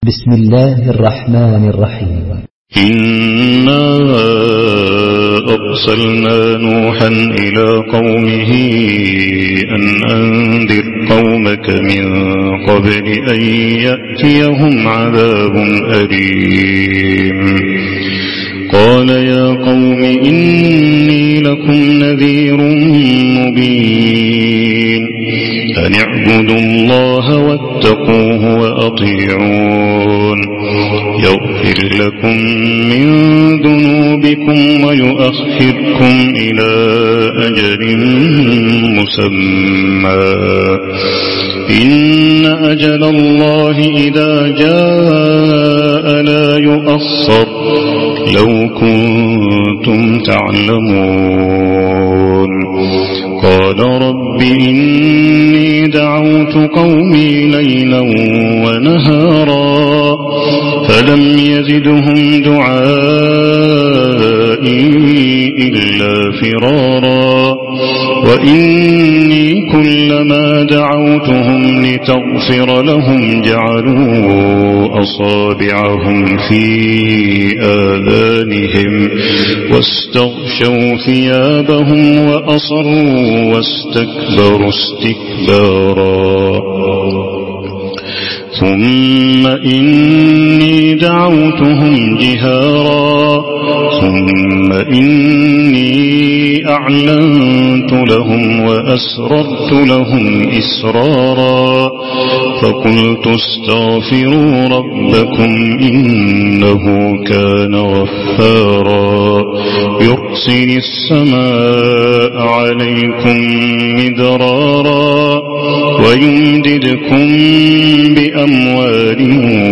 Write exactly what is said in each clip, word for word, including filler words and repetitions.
بسم الله الرحمن الرحيم. إنا أرسلنا نوحا إلى قومه أن أنذر قومك من قبل أن يأتيهم عذاب أليم. قال يا قوم إني لكم نذير مبين أن اعبدوا الله واتقوه وأطيعون يغفر لكم من ذنوبكم ويؤخركم إلى أجل مسمى إن أجل الله إذا جاء لا يؤخر لو كنتم تعلمون. قال رب إني دعوت قومي ليلا ونهارا فلم يزدهم دعائي إلا فرارا وإني كلما دعوتهم لتغفر لهم جعلوا أصابعهم في آذانهم واستغشوا ثيابهم وأصروا واستكبروا استكبارا. ثم إني دعوتهم جهارا ثم إني أعلنت لهم وأسررت لهم إسرارا فقلت استغفروا ربكم إنه كان غفارا يرسل السماء عليكم مدرارا ويمددكم بأموال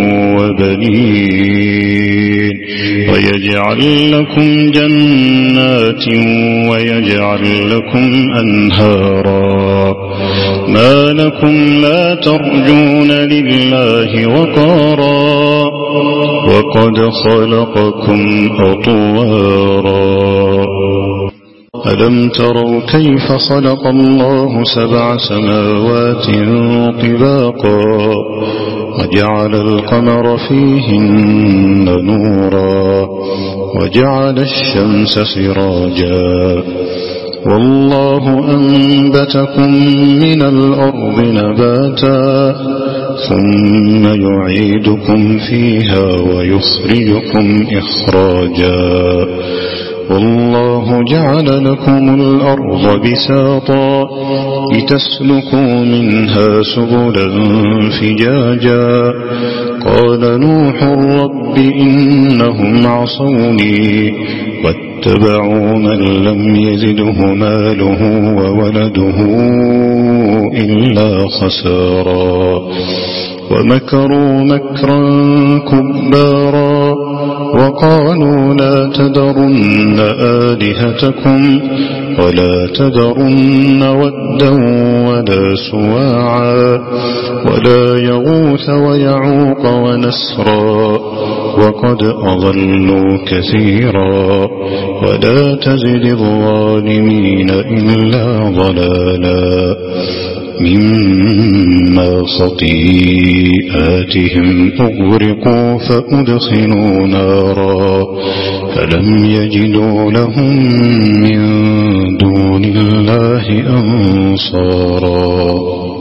وبنين ويجعل لكم جنات ويجعل لكم أنهارا. ما لكم لا ترجون لله وقارا وقد خلقكم أطوارا. ألم تروا كيف خلق الله سبع سماوات طباقا وجعل القمر فيهن نورا وجعل الشمس سراجا والله أنبتكم من الأرض نباتا ثم يعيدكم فيها ويخرجكم إخراجا والله جعل لكم الأرض بساطا لتسلكوا منها سبلا فجاجا. قال نوح رب إنهم عصوني واتبعوا من لم يزده ماله وولده إلا خسارا ومكروا مكرا كبارا وقالوا لا تذرن آلهتكم ولا تذرن ودا ولا سواعا ولا يغوث ويعوق ونسرا وقد أضلوا كثيرا ولا تزد الظالمين إلا ضلالا مما خطيئاتهم أغرقوا فأدخلوا نارا فلم يجدوا لهم من دون الله أنصارا.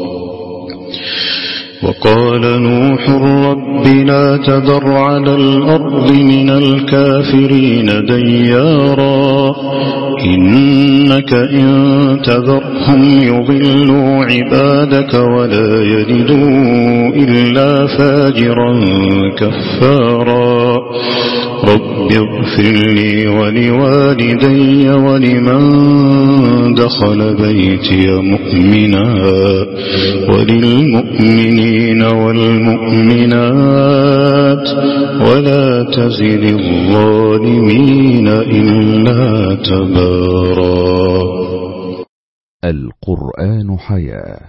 وقال نوح رب لا تذر على الأرض من الكافرين ديارا إنك إن تذرهم يضلوا عبادك ولا يلدوا إلا فاجرا كفارا. رب اغفر لي ولوالدي ولمن دخل بيتي مؤمنا وللمؤمنين والمؤمنات ولا تزد الظالمين إلا تبارا. القرآن حياة.